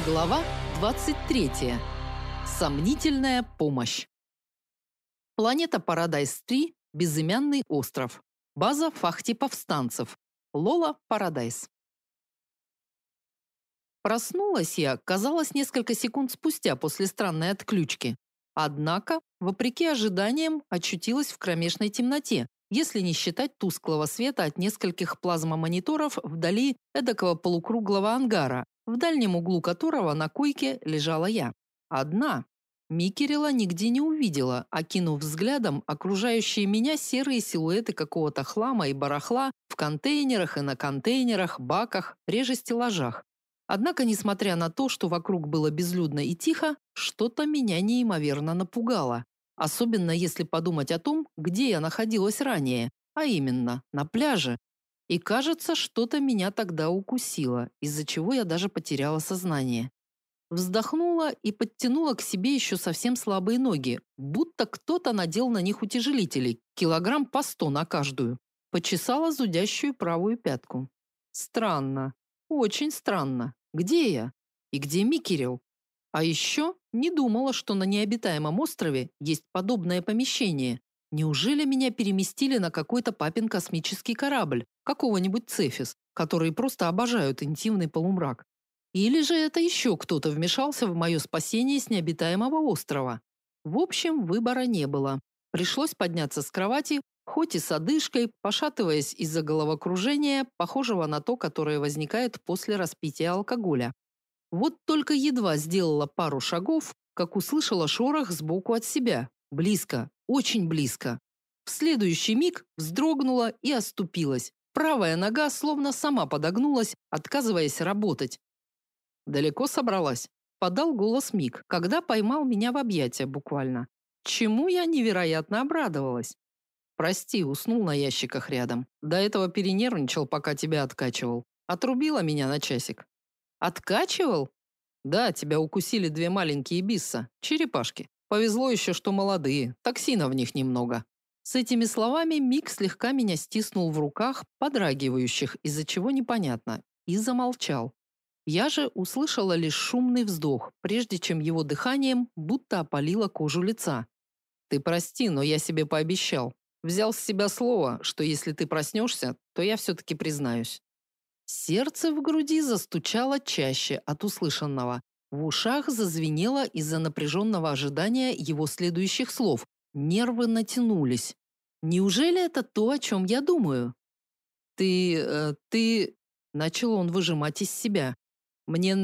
Глава 23. Сомнительная помощь. Планета Парадайз-3, безымянный остров. База Фахти-повстанцев. Лола Парадайз. Проснулась я, казалось, несколько секунд спустя после странной отключки. Однако, вопреки ожиданиям, очутилась в кромешной темноте, если не считать тусклого света от нескольких плазмомониторов вдали эдакого полукруглого ангара, в дальнем углу которого на койке лежала я. Одна. Микерела нигде не увидела, окинув взглядом окружающие меня серые силуэты какого-то хлама и барахла в контейнерах и на контейнерах, баках, реже стеллажах. Однако, несмотря на то, что вокруг было безлюдно и тихо, что-то меня неимоверно напугало. Особенно если подумать о том, где я находилась ранее, а именно на пляже. И кажется, что-то меня тогда укусило, из-за чего я даже потеряла сознание. Вздохнула и подтянула к себе еще совсем слабые ноги, будто кто-то надел на них утяжелители, килограмм по 100 на каждую. Почесала зудящую правую пятку. Странно, очень странно. Где я? И где Микерел? А еще не думала, что на необитаемом острове есть подобное помещение. Неужели меня переместили на какой-то папин космический корабль, какого-нибудь Цефис, которые просто обожают интимный полумрак? Или же это еще кто-то вмешался в мое спасение с необитаемого острова? В общем, выбора не было. Пришлось подняться с кровати, хоть и с одышкой, пошатываясь из-за головокружения, похожего на то, которое возникает после распития алкоголя. Вот только едва сделала пару шагов, как услышала шорох сбоку от себя. Близко, очень близко. В следующий миг вздрогнула и оступилась. Правая нога словно сама подогнулась, отказываясь работать. «Далеко собралась?» – подал голос Мик, когда поймал меня в объятия буквально. Чему я невероятно обрадовалась. «Прости, уснул на ящиках рядом. До этого перенервничал, пока тебя откачивал. Отрубила меня на часик». «Откачивал?» «Да, тебя укусили две маленькие бисса, черепашки. Повезло еще, что молодые, токсина в них немного». С этими словами Мик слегка меня стиснул в руках, подрагивающих, из-за чего непонятно, и замолчал. Я же услышала лишь шумный вздох, прежде чем его дыханием будто опалило кожу лица. «Ты прости, но я себе пообещал. Взял с себя слово, что если ты проснешься, то я все-таки признаюсь». Сердце в груди застучало чаще от услышанного. В ушах зазвенело из-за напряженного ожидания его следующих слов. Нервы натянулись. Неужели это то, о чем я думаю? Ты... Начал он выжимать из себя. Мне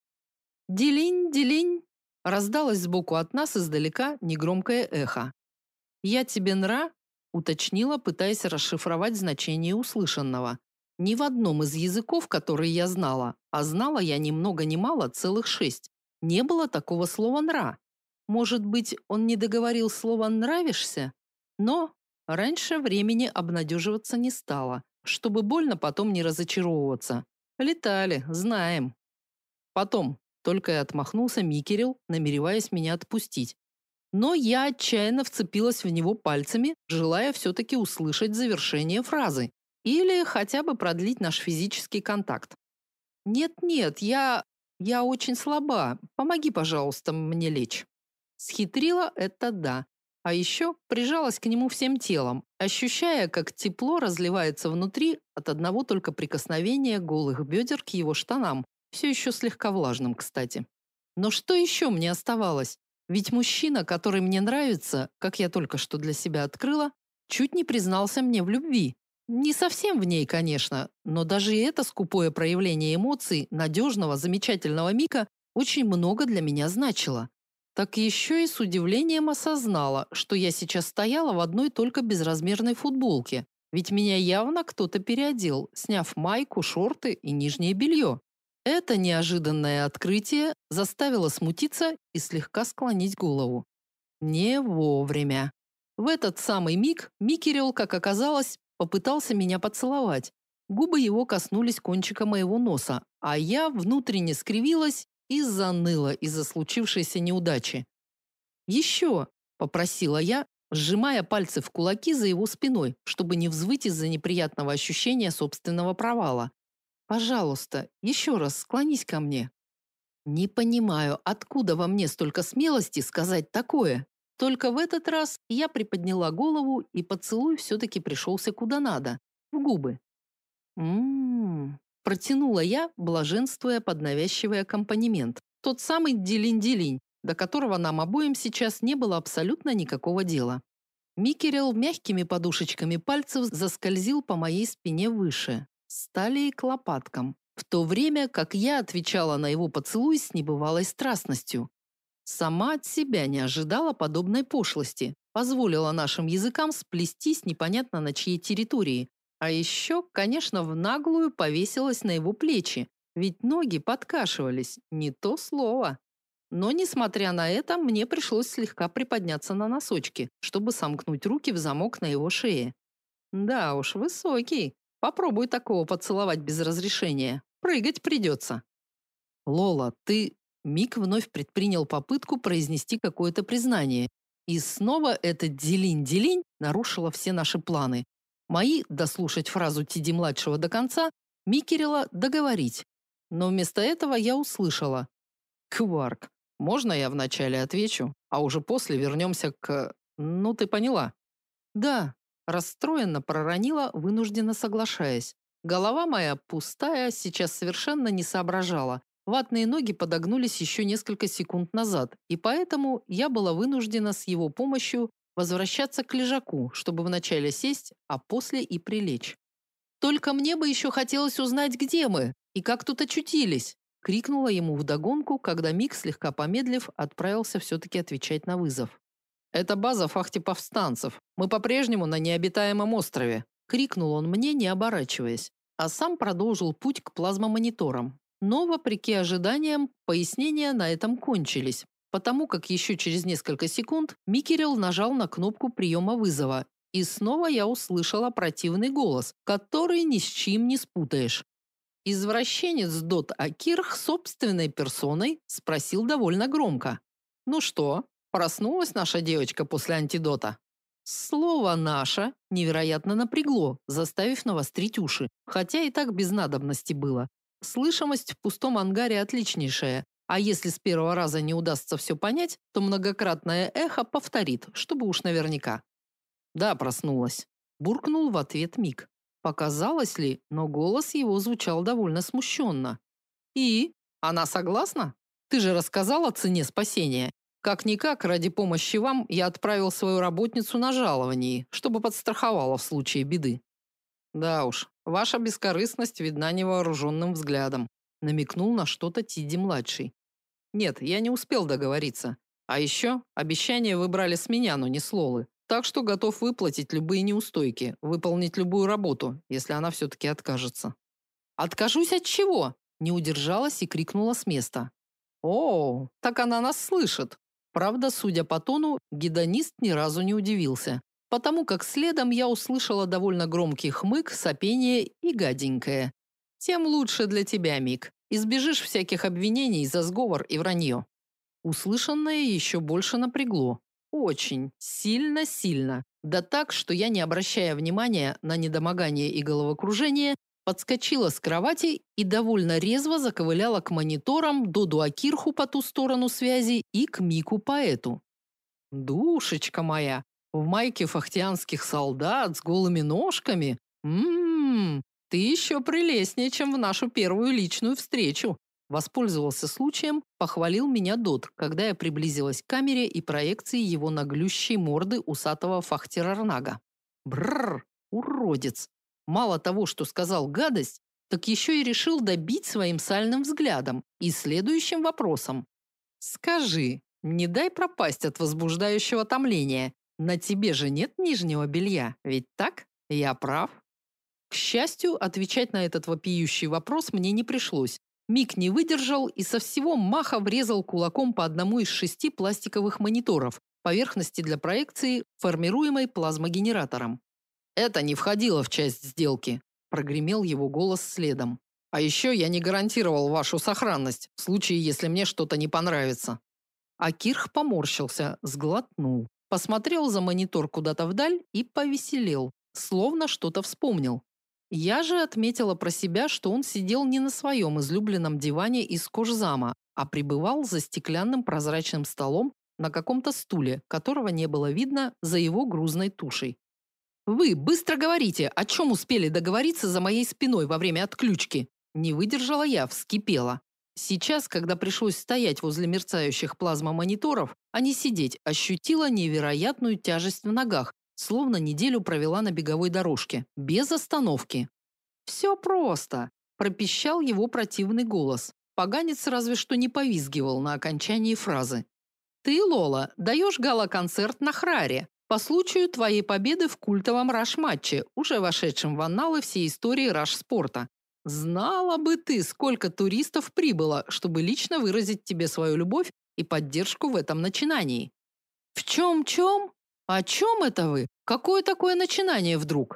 Делинь, делинь. Раздалось сбоку от нас издалека негромкое эхо. Я тебе уточнила, пытаясь расшифровать значение услышанного. Ни в одном из языков, которые я знала, а знала я ни много ни мало целых 6, не было такого слова «нра». Может быть, он не договорил слово «нравишься»? Но раньше времени обнадеживаться не стало, чтобы больно потом не разочаровываться. Летали, знаем. Потом только и отмахнулся Микерел, намереваясь меня отпустить. Но я отчаянно вцепилась в него пальцами, желая все-таки услышать завершение фразы. Или хотя бы продлить наш физический контакт. Нет, я очень слаба. Помоги, пожалуйста, мне лечь. Схитрила это да. А еще прижалась к нему всем телом, ощущая, как тепло разливается внутри от одного только прикосновения голых бедер к его штанам, все еще слегка влажным, кстати. Но что еще мне оставалось? Ведь мужчина, который мне нравится, как я только что для себя открыла, чуть не признался мне в любви. Не совсем в ней, конечно, но даже и это скупое проявление эмоций надежного, замечательного Мика очень много для меня значило. Так еще и с удивлением осознала, что я сейчас стояла в одной только безразмерной футболке, ведь меня явно кто-то переодел, сняв майку, шорты и нижнее белье. Это неожиданное открытие заставило смутиться и слегка склонить голову. Не вовремя. В этот самый миг Микерел, как оказалось, попытался меня поцеловать. Губы его коснулись кончика моего носа, а я внутренне скривилась и заныла из-за случившейся неудачи. «Еще!» – попросила я, сжимая пальцы в кулаки за его спиной, чтобы не взвыть из-за неприятного ощущения собственного провала. «Пожалуйста, еще раз склонись ко мне». Не понимаю, откуда во мне столько смелости сказать такое. Только в этот раз я приподняла голову, и поцелуй все-таки пришелся куда надо, в губы. Протянула я, блаженствуя под навязчивый аккомпанемент. Тот самый делинь-делинь, до которого нам обоим сейчас не было абсолютно никакого дела. Микерел мягкими подушечками пальцев заскользил по моей спине выше, с талии к лопаткам, в то время как я отвечала на его поцелуй с небывалой страстностью. Сама от себя не ожидала подобной пошлости, позволила нашим языкам сплестись непонятно на чьей территории. А еще, конечно, в наглую повесилась на его плечи, ведь ноги подкашивались, не то слово. Но, несмотря на это, мне пришлось слегка приподняться на носочки, чтобы сомкнуть руки в замок на его шее. Да уж, высокий. Попробуй такого поцеловать без разрешения. Прыгать придется. Лола, ты... Мик вновь предпринял попытку произнести какое-то признание. И снова это делинь-делинь нарушило все наши планы. Мои дослушать фразу Тиди-младшего до конца, Микерела договорить. Но вместо этого я услышала. Кварк, можно я вначале отвечу, а уже после вернемся к... Ну, ты поняла. Да, расстроенно проронила, вынужденно соглашаясь. Голова моя пустая, сейчас совершенно не соображала. Ватные ноги подогнулись еще несколько секунд назад, и поэтому я была вынуждена с его помощью возвращаться к лежаку, чтобы вначале сесть, а после и прилечь. Только мне бы еще хотелось узнать, где мы и как тут очутились, крикнула ему вдогонку, когда Мик, слегка помедлив, отправился все-таки отвечать на вызов. Это база фахтиповстанцев. Мы по-прежнему на необитаемом острове, крикнул он мне, не оборачиваясь, а сам продолжил путь к плазмомониторам. Но, вопреки ожиданиям, пояснения на этом кончились, потому как еще через несколько секунд Микерел нажал на кнопку приема вызова, и снова я услышала противный голос, который ни с чем не спутаешь. Извращенец Дот Акирх собственной персоной спросил довольно громко. «Ну что, проснулась наша девочка после антидота?» Слово «наша» невероятно напрягло, заставив навострить уши, хотя и так без надобности было. Слышимость в пустом ангаре отличнейшая, а если с первого раза не удастся все понять, то многократное эхо повторит, чтобы уж наверняка. Да, проснулась. Буркнул в ответ Мик. Показалось ли, но голос его звучал довольно смущенно. И? Она согласна? Ты же рассказал о цене спасения. Как-никак, ради помощи вам я отправил свою работницу на жаловании, чтобы подстраховала в случае беды. Да уж, ваша бескорыстность видна невооруженным взглядом, намекнул на что-то Тиди-младший. Нет, я не успел договориться. А еще обещание вы брали с меня, но не с Лолы. Так что готов выплатить любые неустойки, выполнить любую работу, если она все-таки откажется. Откажусь от чего? Не удержалась и крикнула с места. О, так она нас слышит. Правда, судя по тону, гедонист ни разу не удивился, потому как следом я услышала довольно громкий хмык, сопение и гаденькое. Тем лучше для тебя, Мик. Избежишь всяких обвинений за сговор и вранье. Услышанное еще больше напрягло. Очень, сильно-сильно. Да так, что я, не обращая внимания на недомогание и головокружение, подскочила с кровати и довольно резво заковыляла к мониторам, Доду Акирху по ту сторону связи и к Мику-поэту. Душечка моя, в майке фахтианских солдат с голыми ножками? Ты еще прелестнее, чем в нашу первую личную встречу. Воспользовался случаем, похвалил меня Дот, когда я приблизилась к камере и проекции его наглющей морды усатого фахтерарнага. Бррр, уродец. Мало того, что сказал гадость, так еще и решил добить своим сальным взглядом и следующим вопросом. Скажи, не дай пропасть от возбуждающего томления. На тебе же нет нижнего белья, ведь так? Я прав? К счастью, отвечать на этот вопиющий вопрос мне не пришлось. Мик не выдержал и со всего маха врезал кулаком по одному из 6 пластиковых мониторов, поверхности для проекции, формируемой плазмогенератором. Это не входило в часть сделки, прогремел его голос следом. А еще я не гарантировал вашу сохранность в случае, если мне что-то не понравится. А Кирх поморщился, сглотнул, посмотрел за монитор куда-то вдаль и повеселел, словно что-то вспомнил. Я же отметила про себя, что он сидел не на своем излюбленном диване из кожзама, а пребывал за стеклянным прозрачным столом на каком-то стуле, которого не было видно за его грузной тушей. Вы быстро говорите, о чем успели договориться за моей спиной во время отключки? Не выдержала я, вскипела. Сейчас, когда пришлось стоять возле мерцающих плазмомониторов, а не сидеть, ощутила невероятную тяжесть в ногах, словно неделю провела на беговой дорожке, без остановки. «Все просто», – пропищал его противный голос. Поганец разве что не повизгивал на окончании фразы. «Ты, Лола, даешь гала-концерт на Храре по случаю твоей победы в культовом раш-матче, уже вошедшем в анналы всей истории раш-спорта. Знала бы ты, сколько туристов прибыло, чтобы лично выразить тебе свою любовь и поддержку в этом начинании». «В чем-чем? О чем это вы? Какое такое начинание вдруг?»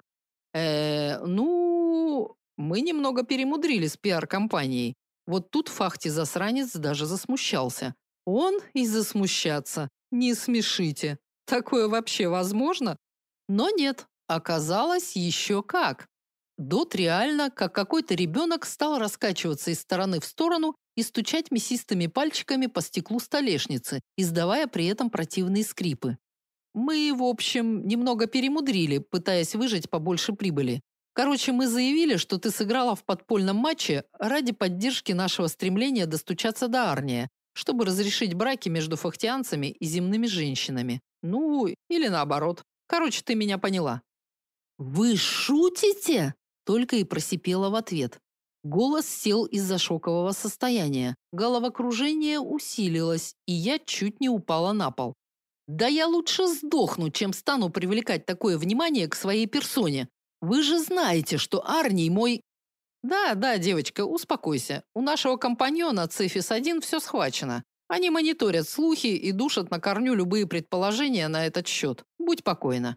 Ну, мы немного перемудрили с пиар-компанией. Вот тут Фахти-засранец даже засмущался. Он и засмущаться. Не смешите. Такое вообще возможно? Но нет, оказалось еще как. Дот реально, как какой-то ребенок, стал раскачиваться из стороны в сторону и стучать мясистыми пальчиками по стеклу столешницы, издавая при этом противные скрипы. Мы, в общем, немного перемудрили, пытаясь выжать побольше прибыли. Короче, мы заявили, что ты сыграла в подпольном матче ради поддержки нашего стремления достучаться до Арния, чтобы разрешить браки между фахтианцами и земными женщинами. Ну, или наоборот. Короче, ты меня поняла. Вы шутите? Только и просипела в ответ. Голос сел из-за шокового состояния. Головокружение усилилось, и я чуть не упала на пол. Да я лучше сдохну, чем стану привлекать такое внимание к своей персоне. Вы же знаете, что Арний мой... Да, девочка, успокойся. У нашего компаньона Цефис-1 все схвачено. Они мониторят слухи и душат на корню любые предположения на этот счет. Будь покойна.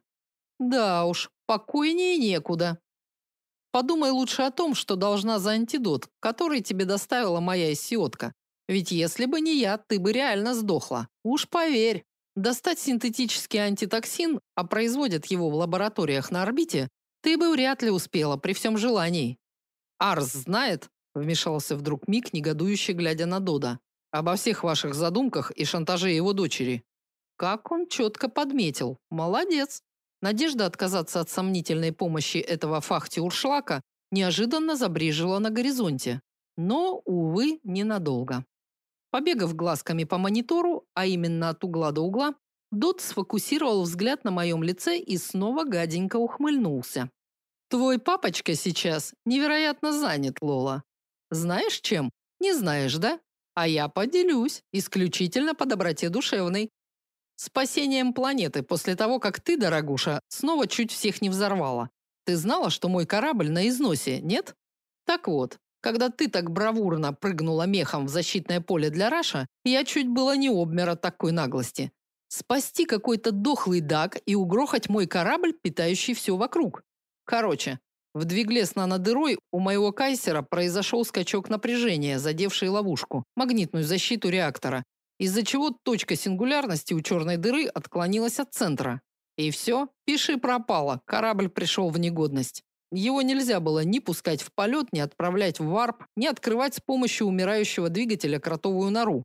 Да уж, покойнее некуда. Подумай лучше о том, что должна за антидот, который тебе доставила моя идиотка. Ведь если бы не я, ты бы реально сдохла. Уж поверь. Достать синтетический антитоксин, а производят его в лабораториях на орбите, ты бы вряд ли успела при всем желании. Арс знает, вмешался вдруг Мик, негодующе глядя на Дода, обо всех ваших задумках и шантаже его дочери. Как он четко подметил. Молодец. Надежда отказаться от сомнительной помощи этого Фахти-Уршлака неожиданно забрежила на горизонте. Но, увы, ненадолго. Побегав глазками по монитору, а именно от угла до угла, Дот сфокусировал взгляд на моем лице и снова гаденько ухмыльнулся. Твой папочка сейчас невероятно занят, Лола. Знаешь чем? Не знаешь, да? А я поделюсь, исключительно по доброте душевной. Спасением планеты после того, как ты, дорогуша, снова чуть всех не взорвала. Ты знала, что мой корабль на износе, нет? Так вот, когда ты так бравурно прыгнула мехом в защитное поле для Раша, я чуть было не обмер от такой наглости. Спасти какой-то дохлый дак и угрохать мой корабль, питающий все вокруг. Короче, в двигле с нанодырой у моего кайсера произошел скачок напряжения, задевший ловушку, магнитную защиту реактора, из-за чего точка сингулярности у черной дыры отклонилась от центра. И все, пиши пропало, корабль пришел в негодность. Его нельзя было ни пускать в полет, ни отправлять в варп, ни открывать с помощью умирающего двигателя кротовую нору.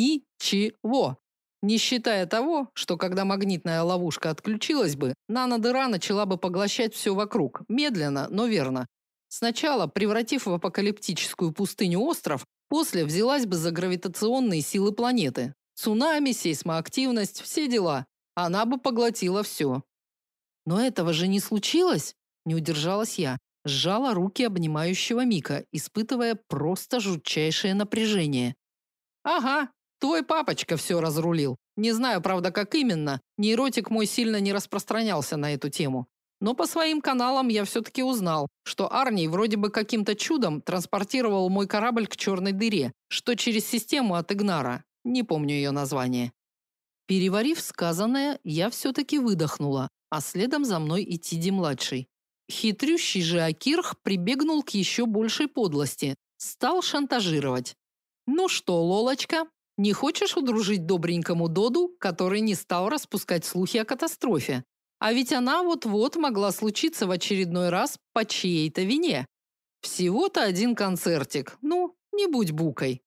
Ничего. Не считая того, что когда магнитная ловушка отключилась бы, нанодыра начала бы поглощать все вокруг, медленно, но верно. Сначала превратив в апокалиптическую пустыню остров, после взялась бы за гравитационные силы планеты. Цунами, сейсмоактивность, все дела. Она бы поглотила все. Но этого же не случилось, не удержалась я. Сжала руки обнимающего Мика, испытывая просто жутчайшее напряжение. Ага, твой папочка все разрулил. Не знаю, правда, как именно. Нейротик мой сильно не распространялся на эту тему. Но по своим каналам я все-таки узнал, что Арний вроде бы каким-то чудом транспортировал мой корабль к черной дыре, что через систему от Игнара. Не помню ее название. Переварив сказанное, я все-таки выдохнула, а следом за мной и Тиди-младший. Хитрющий же Акирх прибегнул к еще большей подлости. Стал шантажировать. «Ну что, Лолочка, не хочешь удружить добренькому Доду, который не стал распускать слухи о катастрофе? А ведь она вот-вот могла случиться в очередной раз по чьей-то вине. Всего-то один концертик. Ну, не будь букой.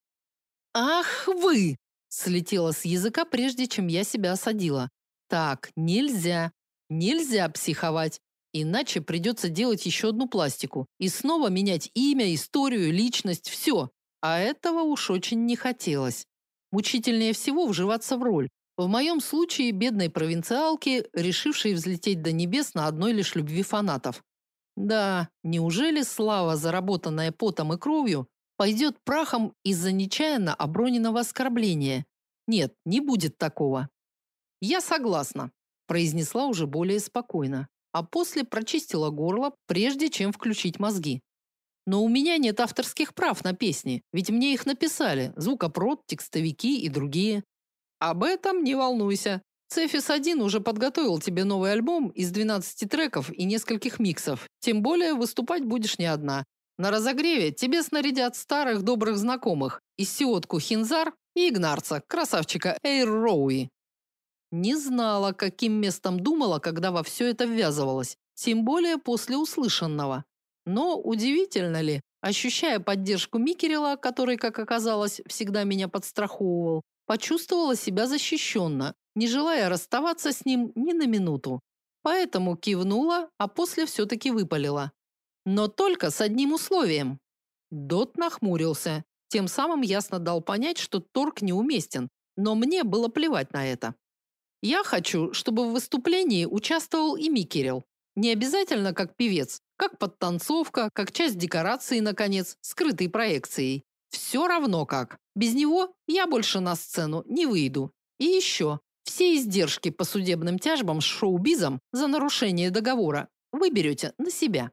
Ах вы! Слетело с языка, прежде чем я себя осадила. Так, нельзя. Нельзя психовать. Иначе придется делать еще одну пластику. И снова менять имя, историю, личность, все. А этого уж очень не хотелось. Мучительнее всего вживаться в роль. В моем случае бедной провинциалки, решившей взлететь до небес на одной лишь любви фанатов. Да, неужели слава, заработанная потом и кровью, пойдет прахом из-за нечаянно оброненного оскорбления? Нет, не будет такого. Я согласна, произнесла уже более спокойно, а после прочистила горло, прежде чем включить мозги. Но у меня нет авторских прав на песни, ведь мне их написали звукопрод, текстовики и другие. Об этом не волнуйся. Цефис 1 уже подготовил тебе новый альбом из 12 треков и нескольких миксов. Тем более выступать будешь не одна. На разогреве тебе снарядят старых добрых знакомых: Иссиотку Хинзар и Игнарца, красавчика Эйр Роуи. Не знала, каким местом думала, когда во все это ввязывалась, тем более после услышанного. Но удивительно ли, ощущая поддержку Микерела, который, как оказалось, всегда меня подстраховывал, почувствовала себя защищенно, не желая расставаться с ним ни на минуту. Поэтому кивнула, а после все-таки выпалила. Но только с одним условием. Дот нахмурился, тем самым ясно дал понять, что торг неуместен, но мне было плевать на это. Я хочу, чтобы в выступлении участвовал и Микерел. Не обязательно как певец, как подтанцовка, как часть декорации, наконец, скрытой проекцией. Все равно как. Без него я больше на сцену не выйду. И еще, все издержки по судебным тяжбам с шоу-бизом за нарушение договора вы берете на себя.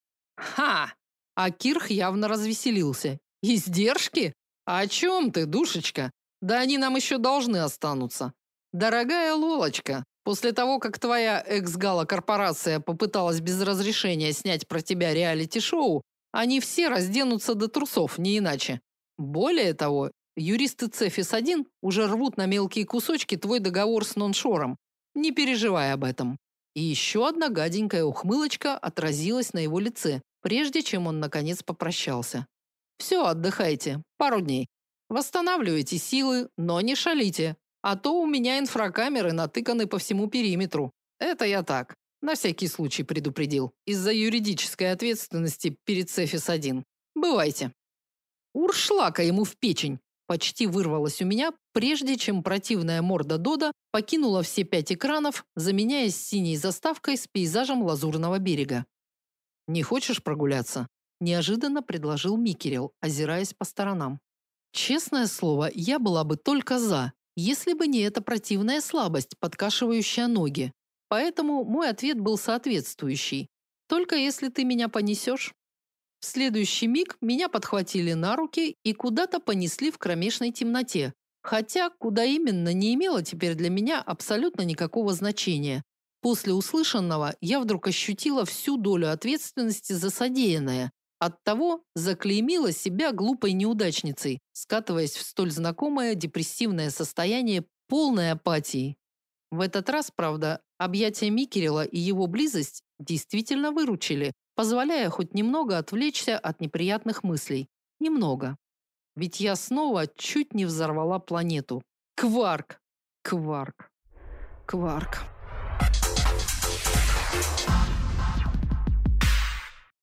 Ха! А Кирх явно развеселился. Издержки? О чем ты, душечка? Да они нам еще должны останутся. Дорогая Лолочка, после того, как твоя экс-гала-корпорация попыталась без разрешения снять про тебя реалити-шоу, они все разденутся до трусов, не иначе. Более того, юристы Цефис-1 уже рвут на мелкие кусочки твой договор с Ноншором. Не переживай об этом. И еще одна гаденькая ухмылочка отразилась на его лице, прежде чем он наконец попрощался. Все, отдыхайте. Пару дней. Восстанавливайте силы, но не шалите. А то у меня инфракамеры натыканы по всему периметру. Это я так, на всякий случай предупредил, из-за юридической ответственности перед Цефис-1. Бывайте. Уршлака ему в печень. Почти вырвалось у меня, прежде чем противная морда Дода покинула все 5 экранов, заменяясь синей заставкой с пейзажем Лазурного берега. Не хочешь прогуляться? Неожиданно предложил Микерел, озираясь по сторонам. Честное слово, я была бы только за, если бы не эта противная слабость, подкашивающая ноги. Поэтому мой ответ был соответствующий. Только если ты меня понесешь. В следующий миг меня подхватили на руки и куда-то понесли в кромешной темноте. Хотя куда именно не имело теперь для меня абсолютно никакого значения. После услышанного я вдруг ощутила всю долю ответственности за содеянное. Оттого заклеймила себя глупой неудачницей, скатываясь в столь знакомое депрессивное состояние полной апатии. В этот раз, правда, объятия Микерела и его близость действительно выручили, позволяя хоть немного отвлечься от неприятных мыслей. Немного. Ведь я снова чуть не взорвала планету. Кварк! Кварк! Кварк!